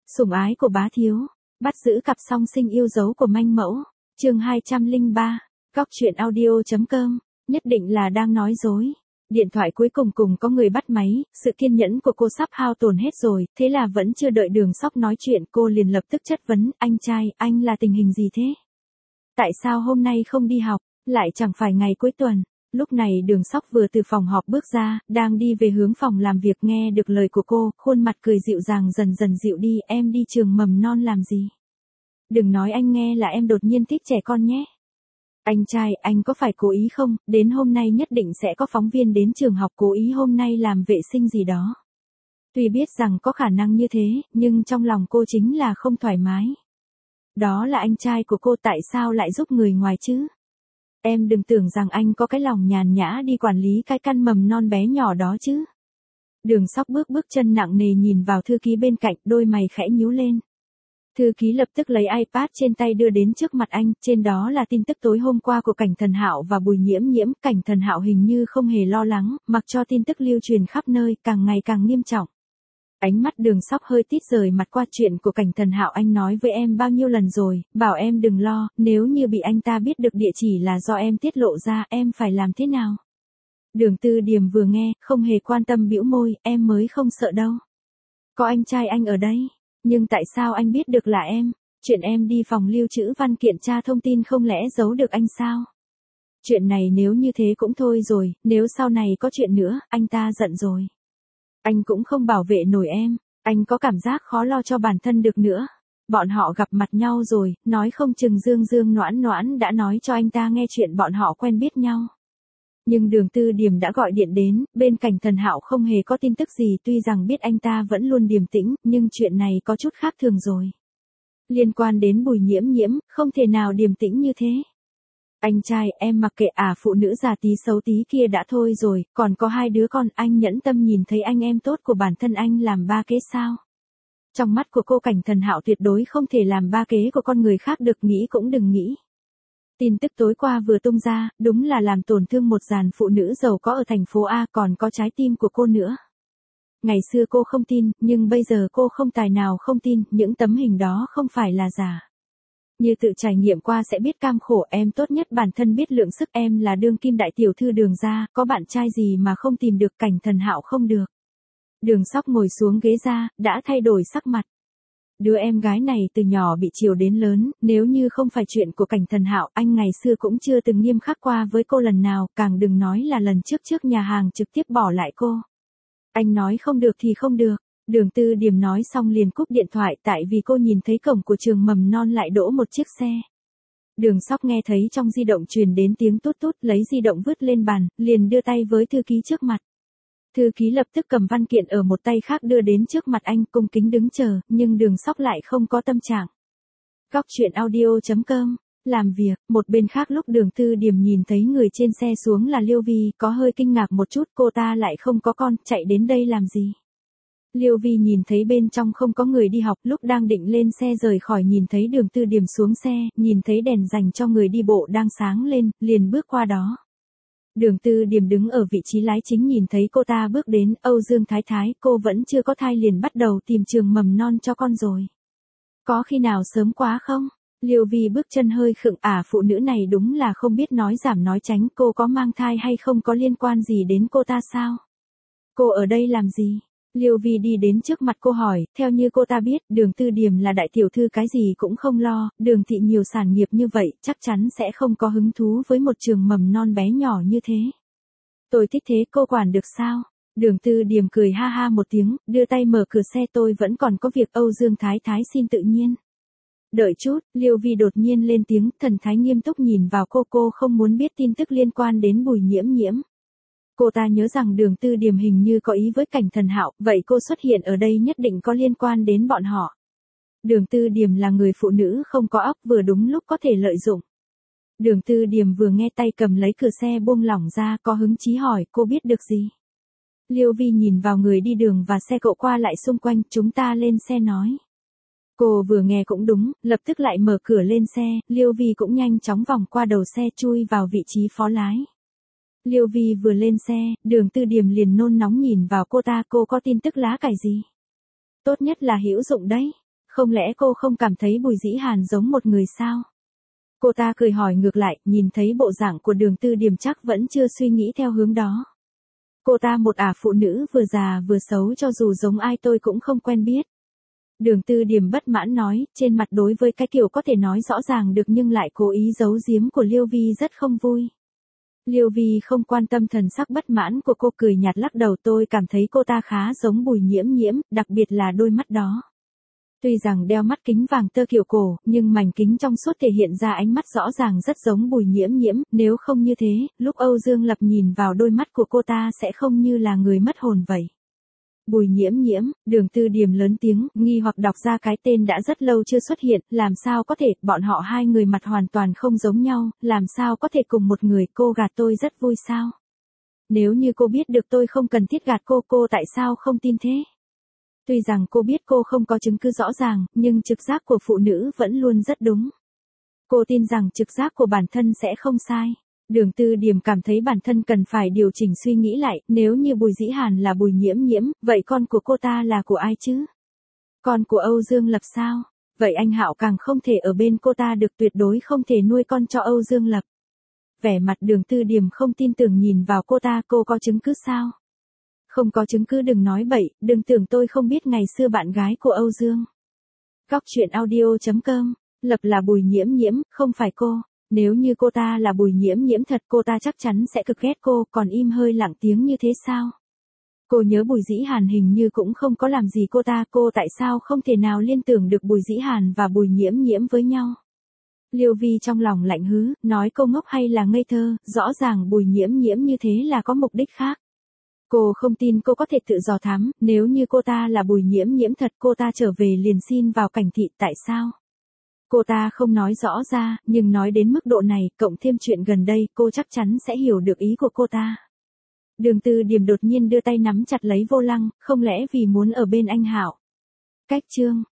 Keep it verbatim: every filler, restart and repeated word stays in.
Sủng ái của bá thiếu, bắt giữ cặp song sinh yêu dấu của manh mẫu, chương hai trăm lẻ ba, góc truyện audio.com, nhất định là đang nói dối. Điện thoại cuối cùng cùng có người bắt máy, sự kiên nhẫn của cô sắp hao tổn hết rồi, thế là vẫn chưa đợi Đường Sóc nói chuyện cô liền lập tức chất vấn, anh trai, anh là tình hình gì thế? Tại sao hôm nay không đi học, lại chẳng phải ngày cuối tuần? Lúc này Đường Sóc vừa từ phòng họp bước ra, đang đi về hướng phòng làm việc nghe được lời của cô, khuôn mặt cười dịu dàng dần dần dịu đi, em đi trường mầm non làm gì? Đừng nói anh nghe là em đột nhiên thích trẻ con nhé. Anh trai, anh có phải cố ý không, đến hôm nay nhất định sẽ có phóng viên đến trường học cố ý hôm nay làm vệ sinh gì đó. Tuy biết rằng có khả năng như thế, nhưng trong lòng cô chính là không thoải mái. Đó là anh trai của cô tại sao lại giúp người ngoài chứ? Em đừng tưởng rằng anh có cái lòng nhàn nhã đi quản lý cái căn mầm non bé nhỏ đó chứ. Đường Sóc bước bước chân nặng nề nhìn vào thư ký bên cạnh, đôi mày khẽ nhíu lên. Thư ký lập tức lấy iPad trên tay đưa đến trước mặt anh, trên đó là tin tức tối hôm qua của Cảnh Thần Hạo và Bùi Nhiễm Nhiễm. Cảnh Thần Hạo hình như không hề lo lắng, mặc cho tin tức lưu truyền khắp nơi, càng ngày càng nghiêm trọng. Ánh mắt Đường Sóc hơi tít rời mặt qua chuyện của Cảnh Thần Hạo, anh nói với em bao nhiêu lần rồi, bảo em đừng lo, nếu như bị anh ta biết được địa chỉ là do em tiết lộ ra, em phải làm thế nào? Đường Tư Điềm vừa nghe, không hề quan tâm bĩu môi, em mới không sợ đâu. Có anh trai anh ở đây, nhưng tại sao anh biết được là em? Chuyện em đi phòng lưu trữ văn kiện tra thông tin không lẽ giấu được anh sao? Chuyện này nếu như thế cũng thôi rồi, nếu sau này có chuyện nữa, anh ta giận rồi. Anh cũng không bảo vệ nổi em, anh có cảm giác khó lo cho bản thân được nữa. Bọn họ gặp mặt nhau rồi, nói không chừng Dương Dương Noãn Noãn đã nói cho anh ta nghe chuyện bọn họ quen biết nhau. Nhưng Đường Tư Điềm đã gọi điện đến, bên Cảnh Thần Hạo không hề có tin tức gì, tuy rằng biết anh ta vẫn luôn điềm tĩnh, nhưng chuyện này có chút khác thường rồi. Liên quan đến Bùi Nhiễm Nhiễm, không thể nào điềm tĩnh như thế. Anh trai, em mặc kệ à, phụ nữ già tí xấu tí kia đã thôi rồi, còn có hai đứa con, anh nhẫn tâm nhìn thấy anh em tốt của bản thân anh làm ba kế sao? Trong mắt của cô, Cảnh Thần Hạo tuyệt đối không thể làm ba kế của con người khác được, nghĩ cũng đừng nghĩ. Tin tức tối qua vừa tung ra, đúng là làm tổn thương một dàn phụ nữ giàu có ở thành phố A, còn có trái tim của cô nữa. Ngày xưa cô không tin, nhưng bây giờ cô không tài nào không tin, những tấm hình đó không phải là giả. Như tự trải nghiệm qua sẽ biết cam khổ, em tốt nhất bản thân biết lượng sức, em là đương kim đại tiểu thư Đường gia, có bạn trai gì mà không tìm được. Cảnh Thần Hạo không được. Đường Sóc ngồi xuống ghế ra, đã thay đổi sắc mặt. Đứa em gái này từ nhỏ bị chiều đến lớn, nếu như không phải chuyện của Cảnh Thần Hạo, anh ngày xưa cũng chưa từng nghiêm khắc qua với cô lần nào, càng đừng nói là lần trước trước nhà hàng trực tiếp bỏ lại cô. Anh nói không được thì không được. Đường Tư Điềm nói xong liền cúp điện thoại, tại vì cô nhìn thấy cổng của trường mầm non lại đỗ một chiếc xe. Đường Sóc nghe thấy trong di động truyền đến tiếng tút tút, lấy di động vứt lên bàn, liền đưa tay với thư ký trước mặt. Thư ký lập tức cầm văn kiện ở một tay khác đưa đến trước mặt anh, cung kính đứng chờ, nhưng Đường Sóc lại không có tâm trạng. Góc truyện audio.com, làm việc, một bên khác lúc Đường Tư Điềm nhìn thấy người trên xe xuống là Liêu Vi, có hơi kinh ngạc một chút, cô ta lại không có con, chạy đến đây làm gì? Liêu Vi nhìn thấy bên trong không có người đi học, lúc đang định lên xe rời khỏi nhìn thấy Đường Tư Điềm xuống xe, nhìn thấy đèn dành cho người đi bộ đang sáng lên, liền bước qua đó. Đường Tư Điềm đứng ở vị trí lái chính nhìn thấy cô ta bước đến, Âu Dương Thái Thái, cô vẫn chưa có thai liền bắt đầu tìm trường mầm non cho con rồi. Có khi nào sớm quá không? Liêu Vi bước chân hơi khựng, à, phụ nữ này đúng là không biết nói giảm nói tránh, cô có mang thai hay không có liên quan gì đến cô ta sao? Cô ở đây làm gì? Liêu Vi đi đến trước mặt cô hỏi, theo như cô ta biết, Đường Tư Điềm là đại tiểu thư cái gì cũng không lo, Đường thị nhiều sản nghiệp như vậy, chắc chắn sẽ không có hứng thú với một trường mầm non bé nhỏ như thế. Tôi thích thế, cô quản được sao? Đường Tư Điềm cười ha ha một tiếng, đưa tay mở cửa xe, tôi vẫn còn có việc. Âu Dương Thái Thái xin tự nhiên. Đợi chút, Liêu Vi đột nhiên lên tiếng, thần thái nghiêm túc nhìn vào cô, cô không muốn biết tin tức liên quan đến Bùi Nhiễm Nhiễm. Cô ta nhớ rằng Đường Tư Điềm hình như có ý với Cảnh Thần Hạo, vậy cô xuất hiện ở đây nhất định có liên quan đến bọn họ. Đường Tư Điềm là người phụ nữ không có óc, vừa đúng lúc có thể lợi dụng. Đường Tư Điềm vừa nghe tay cầm lấy cửa xe buông lỏng ra, có hứng chí hỏi, cô biết được gì? Liêu Vi nhìn vào người đi đường và xe cộ qua lại xung quanh, chúng ta lên xe nói. Cô vừa nghe cũng đúng, lập tức lại mở cửa lên xe, Liêu Vi cũng nhanh chóng vòng qua đầu xe chui vào vị trí phó lái. Liêu Vi vừa lên xe, Đường Tư Điềm liền nôn nóng nhìn vào cô ta, cô có tin tức lá cải gì? Tốt nhất là hữu dụng đấy. Không lẽ cô không cảm thấy Bùi Dĩ Hàn giống một người sao? Cô ta cười hỏi ngược lại, nhìn thấy bộ dạng của Đường Tư Điểm chắc vẫn chưa suy nghĩ theo hướng đó. Cô ta một ả phụ nữ vừa già vừa xấu, cho dù giống ai tôi cũng không quen biết. Đường Tư Điểm bất mãn nói, trên mặt đối với cái kiểu có thể nói rõ ràng được nhưng lại cố ý giấu giếm của Liêu Vi rất không vui. Liêu Vi không quan tâm thần sắc bất mãn của cô, cười nhạt lắc đầu. Tôi cảm thấy cô ta khá giống Bùi Nhiễm Nhiễm, đặc biệt là đôi mắt đó. Tuy rằng đeo mắt kính vàng tơ kiểu cổ, nhưng mảnh kính trong suốt thể hiện ra ánh mắt rõ ràng rất giống Bùi Nhiễm Nhiễm, nếu không như thế, lúc Âu Dương Lập nhìn vào đôi mắt của cô ta sẽ không như là người mất hồn vậy. Bùi Nhiễm Nhiễm, Đường Tư Điểm lớn tiếng, nghi hoặc đọc ra cái tên đã rất lâu chưa xuất hiện, làm sao có thể, bọn họ hai người mặt hoàn toàn không giống nhau, làm sao có thể cùng một người, cô gạt tôi rất vui sao? Nếu như cô biết được tôi không cần thiết gạt cô, cô tại sao không tin thế? Tuy rằng cô biết cô không có chứng cứ rõ ràng, nhưng trực giác của phụ nữ vẫn luôn rất đúng. Cô tin rằng trực giác của bản thân sẽ không sai. Đường Tư Điểm cảm thấy bản thân cần phải điều chỉnh suy nghĩ lại, nếu như Bùi Dĩ Hàn là Bùi Nhiễm Nhiễm, vậy con của cô ta là của ai chứ? Con của Âu Dương Lập sao? Vậy anh Hạo càng không thể ở bên cô ta được, tuyệt đối không thể nuôi con cho Âu Dương Lập. Vẻ mặt Đường Tư Điểm không tin tưởng nhìn vào cô ta, cô có chứng cứ sao? Không có chứng cứ đừng nói bậy, đừng tưởng tôi không biết ngày xưa bạn gái của Âu Dương. Góc truyện audio chấm com, Lập là Bùi Nhiễm Nhiễm, không phải cô. Nếu như cô ta là Bùi Nhiễm Nhiễm thật, cô ta chắc chắn sẽ cực ghét cô, còn im hơi lặng tiếng như thế sao? Cô nhớ Bùi Dĩ Hàn hình như cũng không có làm gì cô ta, cô tại sao không thể nào liên tưởng được Bùi Dĩ Hàn và Bùi Nhiễm Nhiễm với nhau? Liêu Vi trong lòng lạnh hứ, nói cô ngốc hay là ngây thơ, rõ ràng Bùi Nhiễm Nhiễm như thế là có mục đích khác. Cô không tin cô có thể tự dò thám, nếu như cô ta là Bùi Nhiễm Nhiễm thật, cô ta trở về liền xin vào Cảnh Thị, tại sao? Cô ta không nói rõ ra, nhưng nói đến mức độ này, cộng thêm chuyện gần đây, cô chắc chắn sẽ hiểu được ý của cô ta. Đường Tư Điểm đột nhiên đưa tay nắm chặt lấy vô lăng, không lẽ vì muốn ở bên anh Hạo? Cách chương